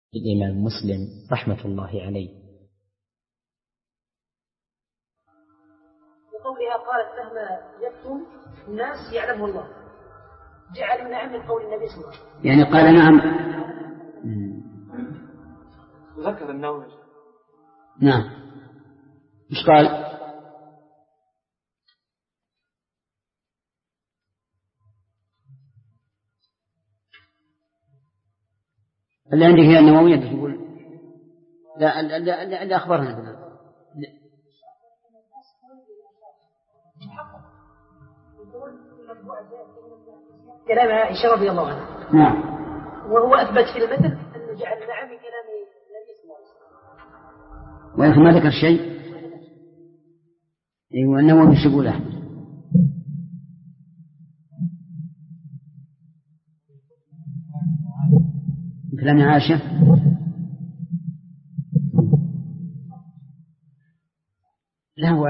الإمام مسلم رحمة الله عليه. بقولها قالت مهما يكتم الناس يعلمه الله، جعل نعم من قول النبي صلى الله عليه وسلم، يعني قال نعم. ذكر النووي. نعم. إيش قال؟ اللي عندك هي النووية تقول لا أخبرنا بنا. كلام عائشة رضي الله عنها. نعم. وهو أثبت في المثل أنه جعل نعم من كلام النبي صلى الله عليه وسلم، ولكن ما ذكر شيء. أيوة النووي مش يقول أحمد. كلام عائشة لا هو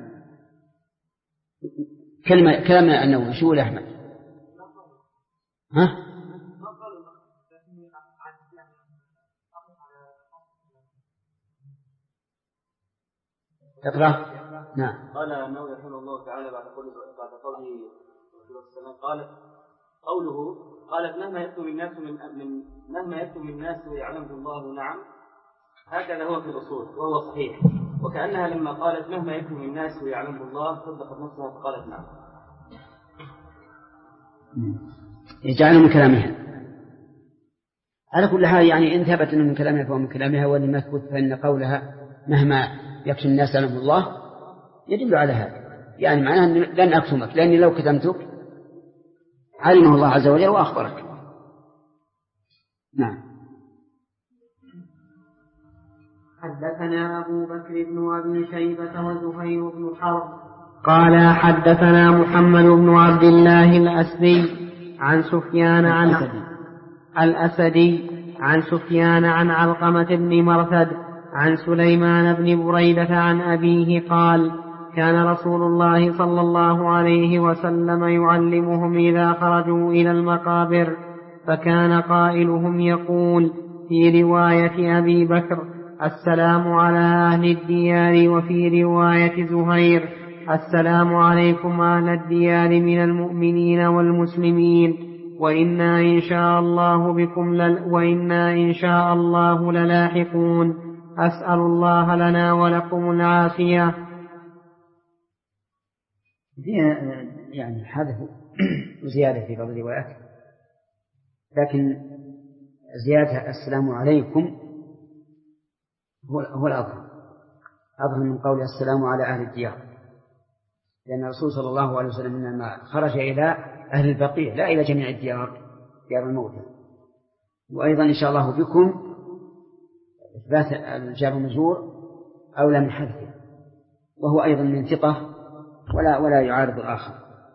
كلام النووي شو يقول أحمد؟ ها؟ اقرأ. نعم. قال النووي رحمه الله تعالى بعد قوله قوله قالت مهما يكتم الناس ويعلمه الله نعم، هكذا هو في الأصول وهو صحيح، وكأنها لما قالت مهما يكتم الناس ويعلمه الله صدقت نفسها فقالت نعم. يجعله من كلامها. على كل حال يعني إن ثبت أنه من كلامها فهو من كلامها، وإن ما ثبت فإن قولها مهما يكتم الناس يعلمه الله يدل على هذا، يعني معناه أن لن أكتمك، لأني لو كتمتك علمه الله عز وجل وأخبرك. نعم. حدثنا أبو بكر بن أبي شيبة وزهير بن حرب قال حدثنا محمد بن عبد الله عن سفيان عن سفيان عن علقمة بن مرثد عن سليمان بن بريدة عن أبيه قال كان رسول الله صلى الله عليه وسلم يعلمهم إذا خرجوا إلى المقابر، فكان قائلهم يقول في رواية أبي بكر السلام على أهل الديار، وفي رواية زهير السلام عليكم أهل الديار من المؤمنين والمسلمين، وإنا إن شاء الله للاحقون، أسأل الله لنا ولكم العافية. يعني هذا زيادة في بعض الروايات، لكن زيادة السلام عليكم هو الأظهر من قول السلام على أهل الديار، لأن الرسول صلى الله عليه وسلم لما خرج إلى أهل البقيع لا إلى جميع الديار، ديار الموتى. وأيضا إن شاء الله بكم إثبات الجار والمجرور أولى من حذفه، وهو أيضا من ثقة ولا يعارض الآخر.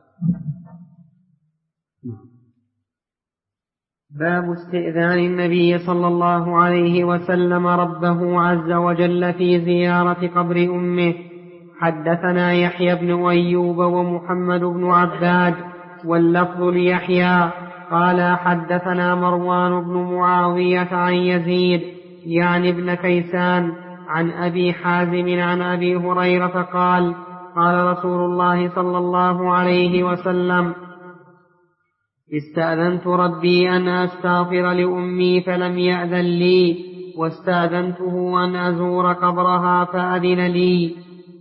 باب استئذان النبي صلى الله عليه وسلم ربه عز وجل في زيارة قبر أمه. حدثنا يحيى بن أيوب ومحمد بن عباد واللفظ ليحيى قال حدثنا مروان بن معاوية عن يزيد يعني ابن كيسان عن أبي حازم عن أبي هريرة قال قال رسول الله صلى الله عليه وسلم استأذنت ربي أن أستغفر لأمي فلم يأذن لي، واستأذنته أن أزور قبرها فأذن لي.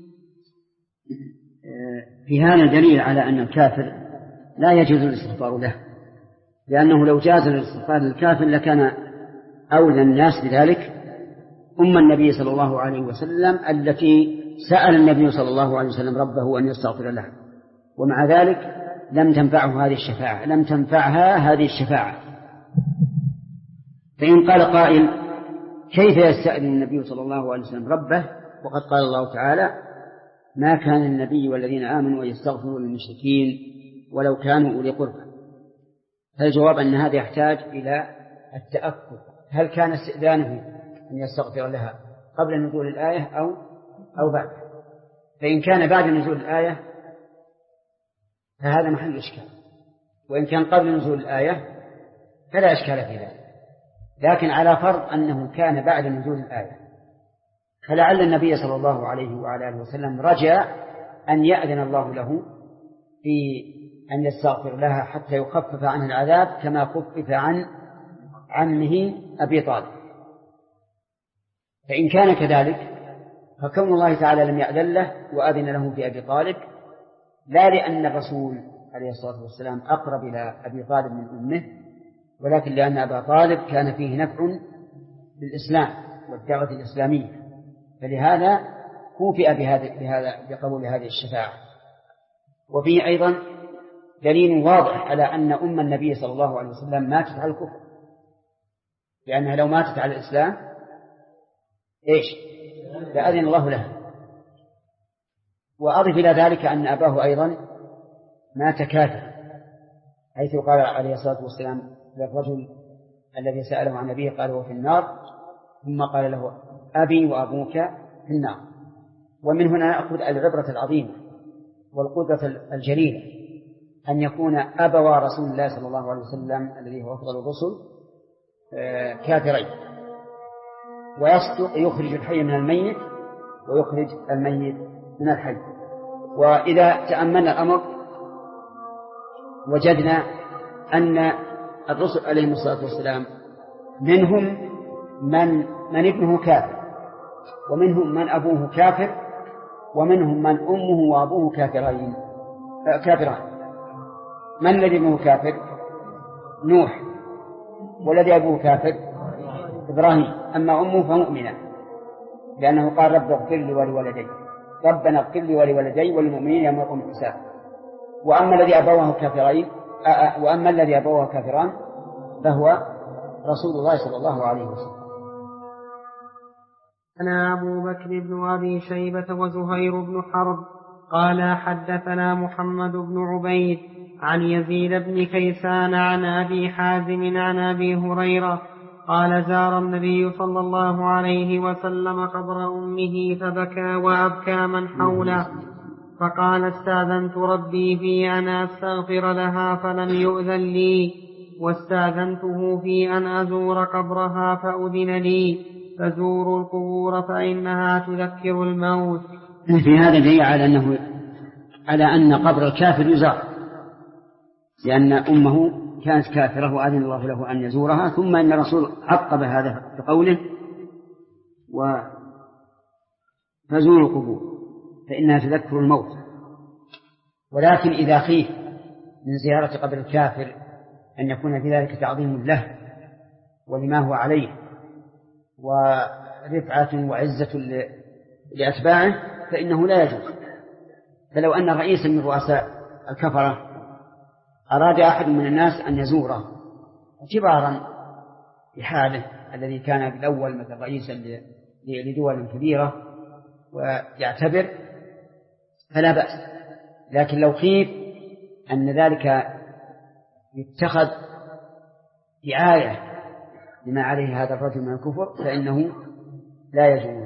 في هذا دليل على أن الكافر لا يجوز الاستغفار له، لأنه لو جاز الاستغفار للكافر لكان أولى الناس بذلك أم النبي صلى الله عليه وسلم التي سأل النبي صلى الله عليه وسلم ربه أن يستغفر له، ومع ذلك لم تنفعها هذه الشفاعة. فإن قال قائل كيف يستأذن النبي صلى الله عليه وسلم ربه وقد قال الله تعالى ما كان النبي والذين آمنوا أن يستغفروا للمشركين ولو كانوا أولي قربى؟ فالجواب أن هذا يحتاج إلى التأكد، هل كان استئذانه أن يستغفر لها قبل نزول الآية أو بعد؟ فإن كان بعد نزول الآية فهذا محل إشكال، وإن كان قبل نزول الآية فلا إشكال في ذلك. لكن على فرض أنه كان بعد نزول الآية، فلعل النبي صلى الله عليه وعلى آله وسلم رجا أن يأذن الله له في أن يستغفر لها حتى يخفف عنه العذاب كما خفف عن عمه أبي طالب. فإن كان كذلك فكون الله تعالى لم يأذن له وأذن له في أبي طالب لا لأن الرسول عليه الصلاة والسلام أقرب إلى أبي طالب من أمه، ولكن لأن أبا طالب كان فيه نفع بالإسلام والدعوة الإسلامية، فلهذا كوفئ بقبول هذه الشفاعة. وفيه أيضا دليل واضح على أن أم النبي صلى الله عليه وسلم ماتت على الكفر، لأنها لو ماتت على الإسلام لأذن الله لها. وأضف إلى ذلك أن أباه أيضا مات كافر، حيث قال عليه الصلاة والسلام للرجل الذي سأله عن أبيه قال هو في النار، ثم قال له أبي وأبوك في النار. ومن هنا نأخذ العبرة العظيمة والقدرة الجليلة أن يكون أبوا رسول الله صلى الله عليه وسلم الذي هو أفضل الرسل كافرين، ويصدق يخرج الحي من الميت ويخرج الميت من الحي. وإذا تأملنا الأمر وجدنا أن الرسل عليهم الصلاة والسلام منهم من ابنه كافر، ومنهم من أبوه كافر، ومنهم من أمه وأبوه كافران. من الذي ابنه كافر؟ نوح، والذي أبوه كافر إبراهيم. أما أمه فمؤمنة، لأنه قال رب اغفر لي ولوالدي، ربنا اغفر لي ولوالدي والمؤمنين يوم يقوم الحساب. وأما الذي أبواه كافران فهو رسول الله صلى الله عليه وسلم. أنا أبو بكر بن أبي شيبة وزهير بن حرب قال حدثنا محمد بن عبيد عن يزيد بن كيسان عن أبي حازم عن أبي هريرة قال زار النبي صلى الله عليه وسلم قبر أمه فبكى وأبكى من حوله، فقال استأذنت ربي في أن أستغفر لها فلم يؤذن لي، واستأذنته في أن أزور قبرها فأذن لي، فزوروا القبور فإنها تذكر الموت. في هذا دليل على أن قبر الكافر يزار، لأن أمه كانت كافرة وأذن الله له أن يزورها. ثم أن الرسول عقب هذا بقوله فزوروا القبور فإنها تذكر الموت. ولكن إذا خيف من زيارة قبر الكافر أن يكون في ذلك تعظيم له ولما هو عليه ورفعة وعزة لأتباعه فإنه لا يجوز. فلو أن رئيسا من رؤساء الكفرة أراد أحد من الناس أن يزوره اعتبارا بحاله الذي كان بالأول مثل رئيسا لدول كبيرة ويعتبر فلا بأس، لكن لو خيف أن ذلك يتخذ دعاية لما عليه هذا الرجل من الكفر فإنه لا يجوز.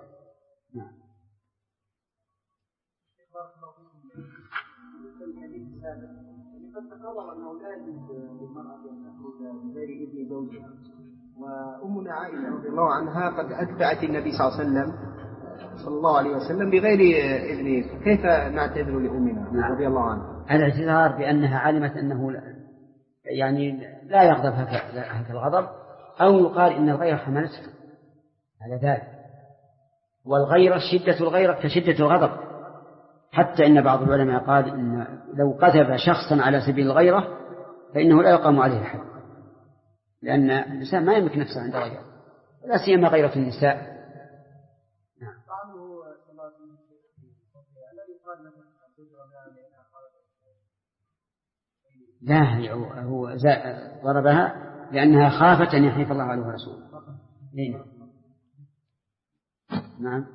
قد تقرر أنه لا يجوز للمرأة أن تخرج بغير إذن زوجها، وأمنا عائشة رضي الله عنها قد أتبعت النبي صلى الله عليه وسلم بغير إذنه، كيف نعتذر لأمنا رضي الله عنها؟ الاعتذار بأنها علمت أنه لا يغضب هكذا الغضب، أو يقال إن الغيرة حملته على ذلك. والغيرة شدة الغيرة كشدة الغضب، حتى إن بعض العلماء قال إن لو قذف شخصا على سبيل الغيرة فإنه لا يقام عليه الحد، لأن الإنسان ما يملك نفسه عند غيره، ولا سيما غيرة النساء. لا، هو ضربها لأنها خافت أن يحيف الله عليه ورسوله. نعم.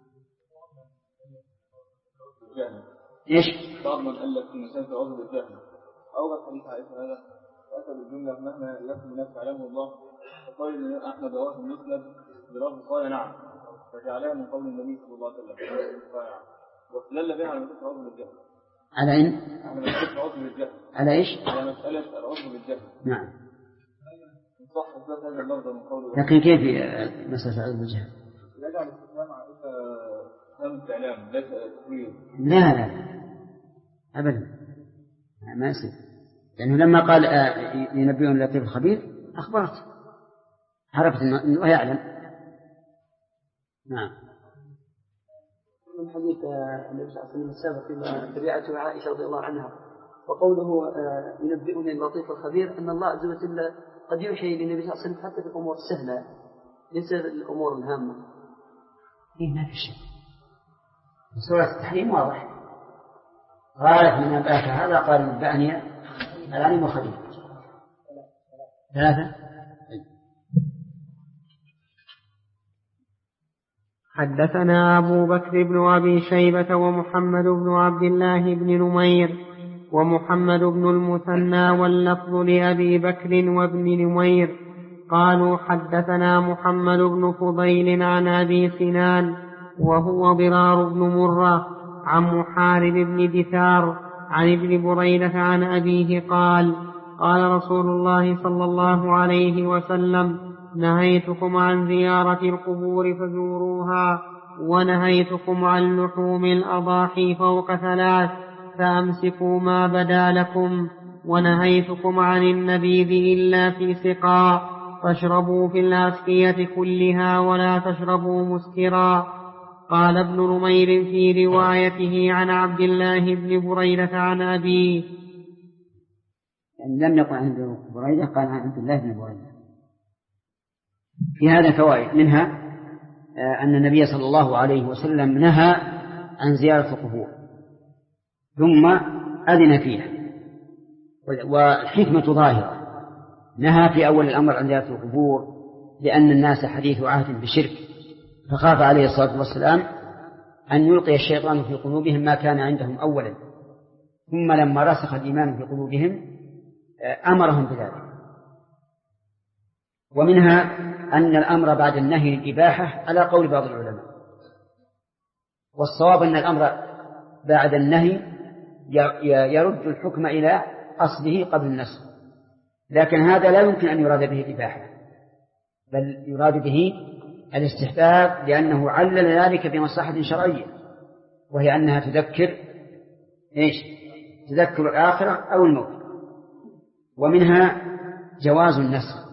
إيش؟ بعض من ألف في النساء في عذر الجهل أوضح حديث عائشة هذا وأتى بالجملة مهما يكن الناس يعلمه الله، وقال إن أحمد رواه المسند براه قال نعم، فجعلها من قول النبي صلى الله عليه وسلم واستدل بها على مسألة عذر الجهل. على إن؟ على مسألة عذر الجهل. على إيش؟ على مسألة العذر بالجهل. نعم. صح إثبات هذا اللفظ من قوله. لكن كيف مسألة عدم الجهل؟ يجعل الاستفهام على استفهام استعلام ليس تقرير. لا أبدا ما يصير، لأنه لما قال ينبئون اللطيف الخبير أخبرت، عرفت أنه يعلم. نعم. من حديث النبي صلى الله عليه وسلم السابق فيما تبعته عائشة رضي الله عنها وقوله ينبئني اللطيف الخبير، أن الله عز وجل قد يوحي للنبي صلى الله عليه وسلم حتى في الأمور السهلة ليس الأمور الهامة. ما في شيء. سورة التحريم واضح، قالت من أنبأك هذا، قال نبأني العليم الخبير. 3. حدثنا أبو بكر بن أبي شيبة ومحمد بن عبد الله بن نمير ومحمد بن المثنى واللفظ لأبي بكر وابن نمير قالوا حدثنا محمد بن فضيل عن أبي سنان وهو ضرار بن مرة عن محارب بن دثار عن ابن بريدة عن أبيه قال قال رسول الله صلى الله عليه وسلم نهيتكم عن زيارة القبور فزوروها ونهيتكم عن لحوم الأضاحي فوق 3 فأمسكوا ما بدا لكم ونهيتكم عن النبيذ إلا في سقاء فاشربوا في الأسقية كلها ولا تشربوا مسكرا. قال ابن نمير في روايته عن عبد الله بن بريدة عن أبيه، يعني لم يقل عن ابن بريدة، قال عن عبد الله بن بريدة. في هذا فوائد، منها أن النبي صلى الله عليه وسلم نهى عن زيارة القبور ثم أذن فيها، والحكمة ظاهرة. نهى في أول الأمر عن زيارة القبور لأن الناس حديث عهد بشرك، فخاف عليه الصلاة والسلام أن يلقي الشيطان في قلوبهم ما كان عندهم أولا، ثم لما رسخ الإيمان في قلوبهم أمرهم بذلك. ومنها أن الأمر بعد النهي الإباحة على قول بعض العلماء، والصواب أن الأمر بعد النهي يرد الحكم إلى أصله قبل النسخ، لكن هذا لا يمكن أن يراد به الإباحة، بل يراد به الاستحباب، لأنه علل ذلك بمصلحة شرعية، وهي أنها تذكر تذكر الآخرة أو الموت. ومنها جواز النسخ،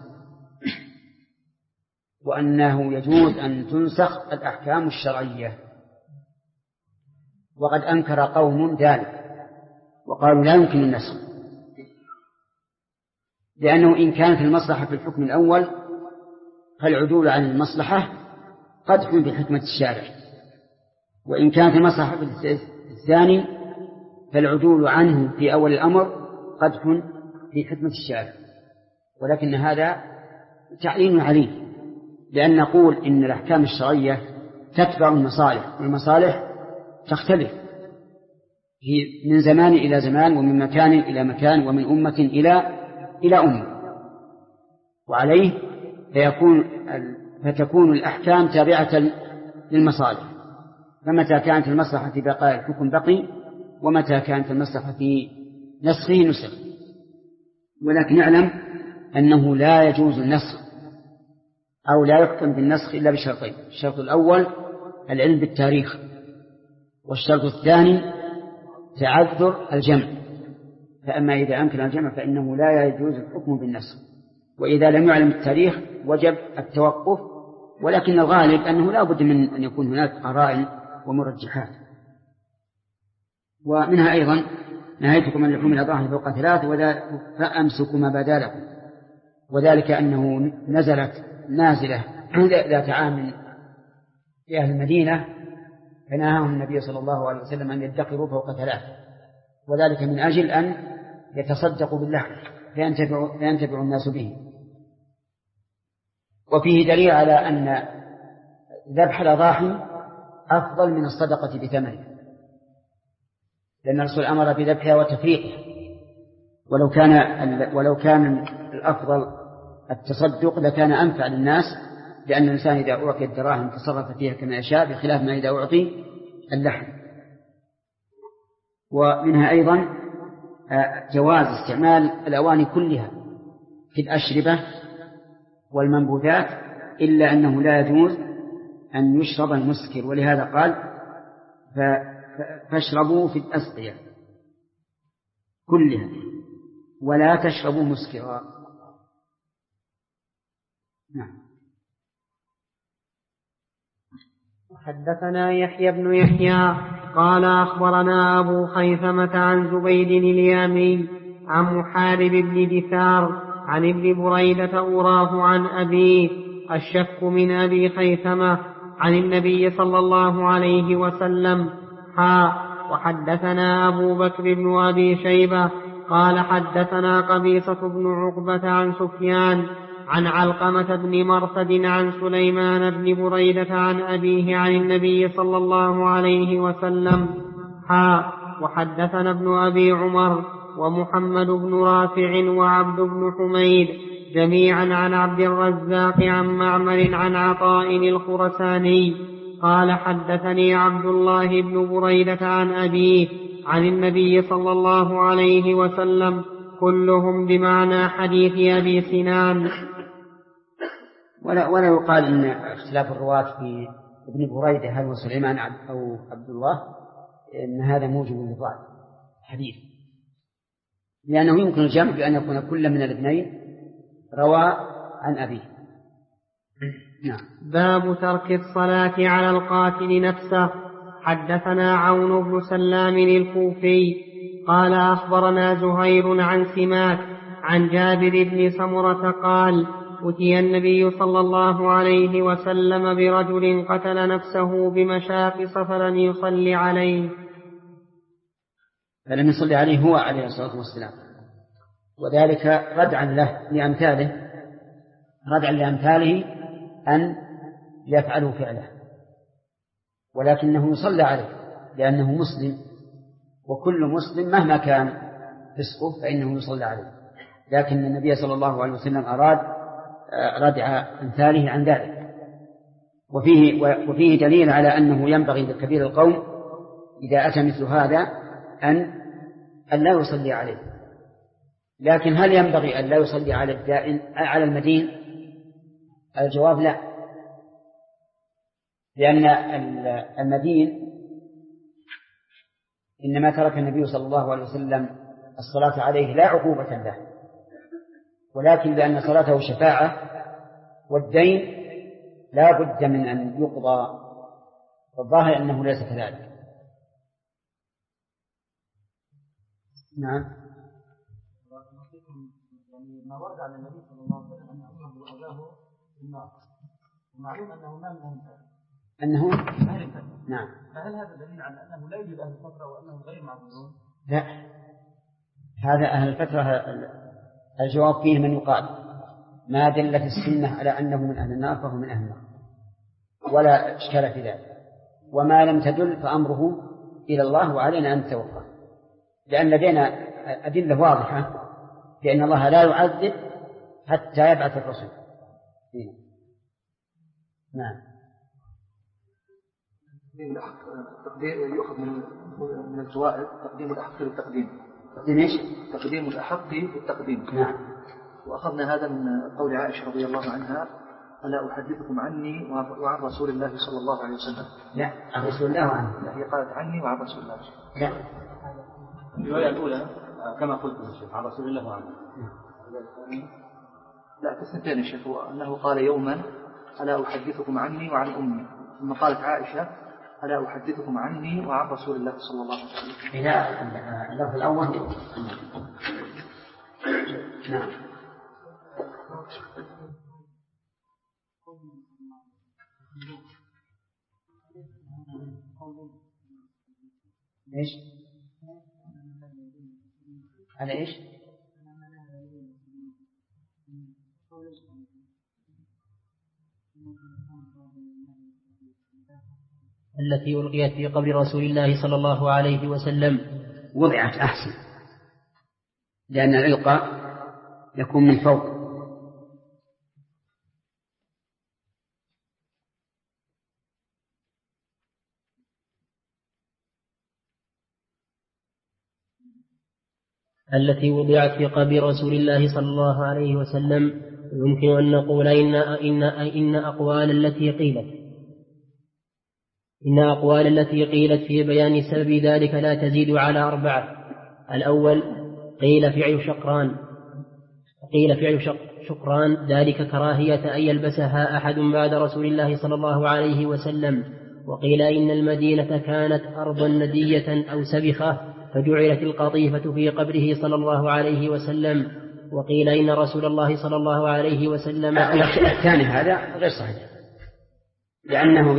وأنه يجوز أن تنسخ الأحكام الشرعية. وقد أنكر قوم ذلك وقالوا لا يمكن النسخ، لأنه إن كانت المصلحة في الحكم الأول فالعدول عن المصلحة قدح بحكمة الشارع، وإن كانت المصلحة في الثاني فالعدول عنه في أول الأمر قدح بحكمة الشارع. ولكن هذا تعليل عليه، لأن نقول إن الأحكام الشرعية تتبع المصالح، والمصالح تختلف من زمان إلى زمان، ومن مكان إلى مكان، ومن أمة إلى أمة، وعليه فتكون الأحكام تابعة للمصالح، فمتى كانت المصلحة في بقاء الحكم بقي، ومتى كانت المصلحة في نسخه نسخ. ولكن نعلم أنه لا يجوز النسخ أو لا يحكم بالنسخ إلا بشرطين: الشرط الأول العلم بالتاريخ، والشرط الثاني تعذر الجمع. فأما إذا أمكن الجمع فإنه لا يجوز الحكم بالنسخ، وإذا لم يعلم التاريخ وجب التوقف، ولكن الغالب أنه لا بد من أن يكون هناك قرائن ومرجحات. ومنها أيضا نهيتكم عن لحوم الأضاحي فوق 3 فأمسكوا ما بدا لكم، وذلك أنه نزلت نازلة ذات عام في أهل المدينة، فنهاهم النبي صلى الله عليه وسلم أن يدخروا فوق 3، وذلك من أجل أن يتصدقوا باللحم فينتفع الناس به. وفيه دليل على أن ذبح الأضاحي أفضل من الصدقة بثمنه، لأن الرسول أمر بذبحها وتفريقها، ولو كان الأفضل التصدق لكان أنفع للناس، لأن الإنسان إذا أعطي الدراهم تصرف فيها كما يشاء، بخلاف ما إذا أعطي اللحم. ومنها أيضا جواز استعمال الأواني كلها في الأشربة والمنبوذات، إلا أنه لا يجوز أن يشرب المسكر، ولهذا قال فاشربوا في الأسقية كلها ولا تشربوا مسكرا. نعم. حدثنا يحيى بن يحيى قال أخبرنا أبو خيثمة عن زبيد اليامي عن محارب بن دثار عن ابن بريدة أوراه عن أبيه الشك من أبي خيثمة عن النبي صلى الله عليه وسلم. وحدثنا أبو بكر بن أبي شيبة قال حدثنا قبيصة بن عقبة عن سفيان عن علقمة بن مرثد عن سليمان بن بريدة عن أبيه عن النبي صلى الله عليه وسلم. وحدثنا ابن أبي عمر ومحمد بن رافع وعبد بن حميد جميعا عن عبد الرزاق عن معمر عن عطاء الخرساني قال حدثني عبد الله بن بريدة عن أبيه عن النبي صلى الله عليه وسلم كلهم بمعنى حديث أبي سنان. ولا يقال إن اختلاف الرواة في ابن بريدة هل هو سليمان أو عبد الله إن هذا موجب لضعف الحديث، لأنه يمكن الجمع بأن يكون كل من الاثنين روى عن أبيه. نعم. باب ترك الصلاة على القاتل نفسه. حدثنا عون بن سلام الكوفي قال أخبرنا زهير عن سماك عن جابر بن سمرة قال أتي النبي صلى الله عليه وسلم برجل قتل نفسه بمشاقص فلم يصلي عليه. فلم يصلي عليه هو عليه الصلاة والسلام، وذلك ردعا له لأمثاله أن يفعلوا فعله، ولكنه يصلى عليه لأنه مسلم، وكل مسلم مهما كان فسقه فإنه يصلى عليه، لكن النبي صلى الله عليه وسلم أراد ردع أمثاله عن ذلك. وفيه دليل على أنه ينبغي لكبير القوم إذا أتى مثل هذا أن لا يصلي عليه. لكن هل ينبغي أن لا يصلي على الدائن على المدين؟ الجواب لا، لأن المدين إنما ترك النبي صلى الله عليه وسلم الصلاة عليه لا عقوبة له، ولكن لأن صلاته شفاعة، والدين لا بد من أن يقضى، والظاهر أنه ليس كذلك. نعم. ما ورد عن النبي صلى الله عليه وسلم أنه وأباه في النار، ومعلوم أنه ما من أهل الفترة. نعم. فهل هذا دليل على أنه لا يوجد أهل الفترة وأنهم غير معذورون؟ لا، هذا أهل الفترة الجواب فيه من يقال ما دلت السنة على أنه من أهل النار فهو من أهل النار، ولا إشكال في ذلك. وما لم تدل فأمره إلى الله، وعلينا أن نتوقف، لأن لدينا أدلة واضحة بأن الله لا يعذب حتى يبعث الرسول. نعم. تقديم يؤخذ من الفوائد تقديم الأحق للتقديم. تقديم إيش؟ تقديم الأحق للتقديم. نعم. وأخذنا هذا من قول عائشة رضي الله عنها: ألا أحدثكم عني وعن رسول الله صلى الله عليه وسلم. لا، عن رسول الله عنه. هي قالت عني وعن رسول الله. لا، الرواية الأولى كما قلت الشيخ عن رسول الله عنه. لا، تسنتين يا شيخ، أنه قال يوما: ألا أحدثكم عني وعن أمي، ثم قالت عائشة: ألا أحدثكم عني وعن رسول الله صلى الله عليه وسلم. لا، اللفظ الأول. نعم. إيش؟ على إيش؟ التي ألقيت في قبر رسول الله صلى الله عليه وسلم وضعت أحسن، لأن الإلقاء يكون من فوق. التي وضعت في قبر رسول الله صلى الله عليه وسلم يمكن أن نقول إن أقوال التي قيلت في بيان سبب ذلك لا تزيد على 4. الأول قيل فعل شقران ذلك كراهية أن يلبسها أحد بعد رسول الله صلى الله عليه وسلم. وقيل إن المدينة كانت أرضا ندية أو سبخة فجعلت القطيفة في قبره صلى الله عليه وسلم. وقيل إن رسول الله صلى الله عليه وسلم الثاني هذا غير صحيح، لأنه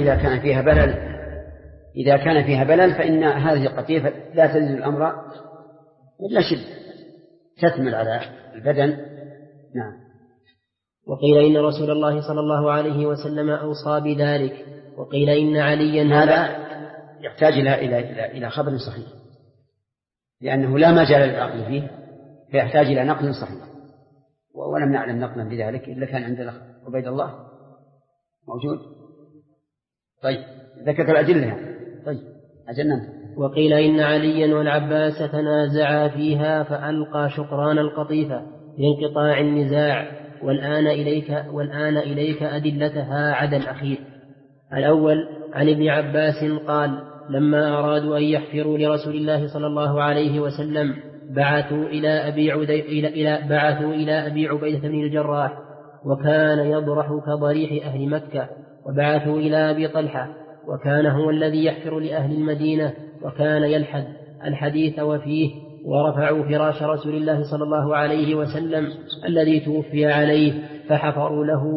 إذا كان فيها بلل فإن هذه القطيفة لا تزيد الأمر إلا شدة تثمل على البدن. نعم. وقيل إن رسول الله صلى الله عليه وسلم أوصى بذلك. وقيل إن عليا هذا يحتاج إلى خبر صحيح، لأنه لا مجال للعقل فيه، فيحتاج إلى نقل صحيح، ولم نعلم نقلا بذلك إلا كان عند عبيد الله موجود. طيب ذكرت الأدلة يعني. طيب أجلنا. وقيل إن عليا والعباس تنازعا فيها فألقى شقران القطيفة لانقطاع النزاع. والآن إليك أدلتها عدا الأخير. الأول عن ابن عباس قال لما أرادوا أن يحفروا لرسول الله صلى الله عليه وسلم بعثوا إلى أبي عبيدة بن الجراح وكان يضرح كضريح أهل مكة، وبعثوا إلى أبي طلحة وكان هو الذي يحفر لأهل المدينة وكان يلحد الحديث وفيه، ورفعوا فراش رسول الله صلى الله عليه وسلم الذي توفي عليه فحفروا له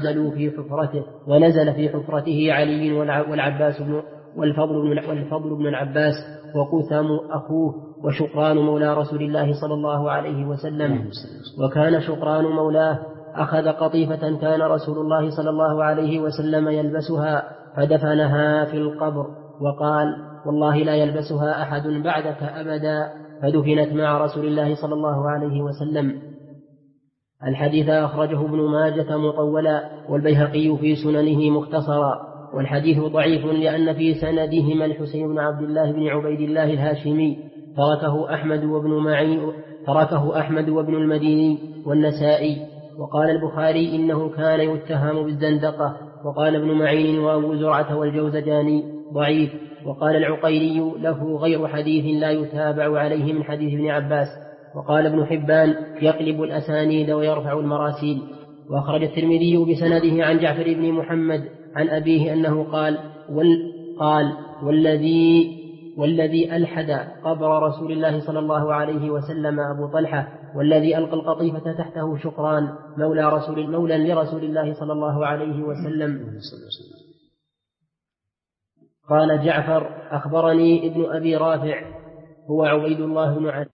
ونزل في حفرته علي والعباس والفضل بن العباس وقثم أخوه وشقران مولى رسول الله صلى الله عليه وسلم. وكان شقران مولاه أخذ قطيفة كان رسول الله صلى الله عليه وسلم يلبسها فدفنها في القبر وقال والله لا يلبسها أحد بعدك أبدا، فدفنت مع رسول الله صلى الله عليه وسلم. الحديث أخرجه ابن ماجة مطولا والبيهقي في سننه مختصرا، والحديث ضعيف لأن في سندهما الحسين بن عبد الله بن عبيد الله الهاشمي تركه أحمد وابن المديني والنسائي. وقال البخاري إنه كان يتهم بالزندقة، وقال ابن معين وأبو زرعة والجوزجاني ضعيف. وقال العقيلي له غير حديث لا يتابع عليه من حديث ابن عباس. وقال ابن حبان يقلب الأسانيد ويرفع المراسيل. وأخرج الترمذي بسنده عن جعفر بن محمد عن أبيه أنه قال والذي ألحد قبر رسول الله صلى الله عليه وسلم أبو طلحة، والذي ألقى القطيفة تحته شقران مولى لرسول الله صلى الله عليه وسلم. قال جعفر أخبرني ابن أبي رافع هو عبيد الله بن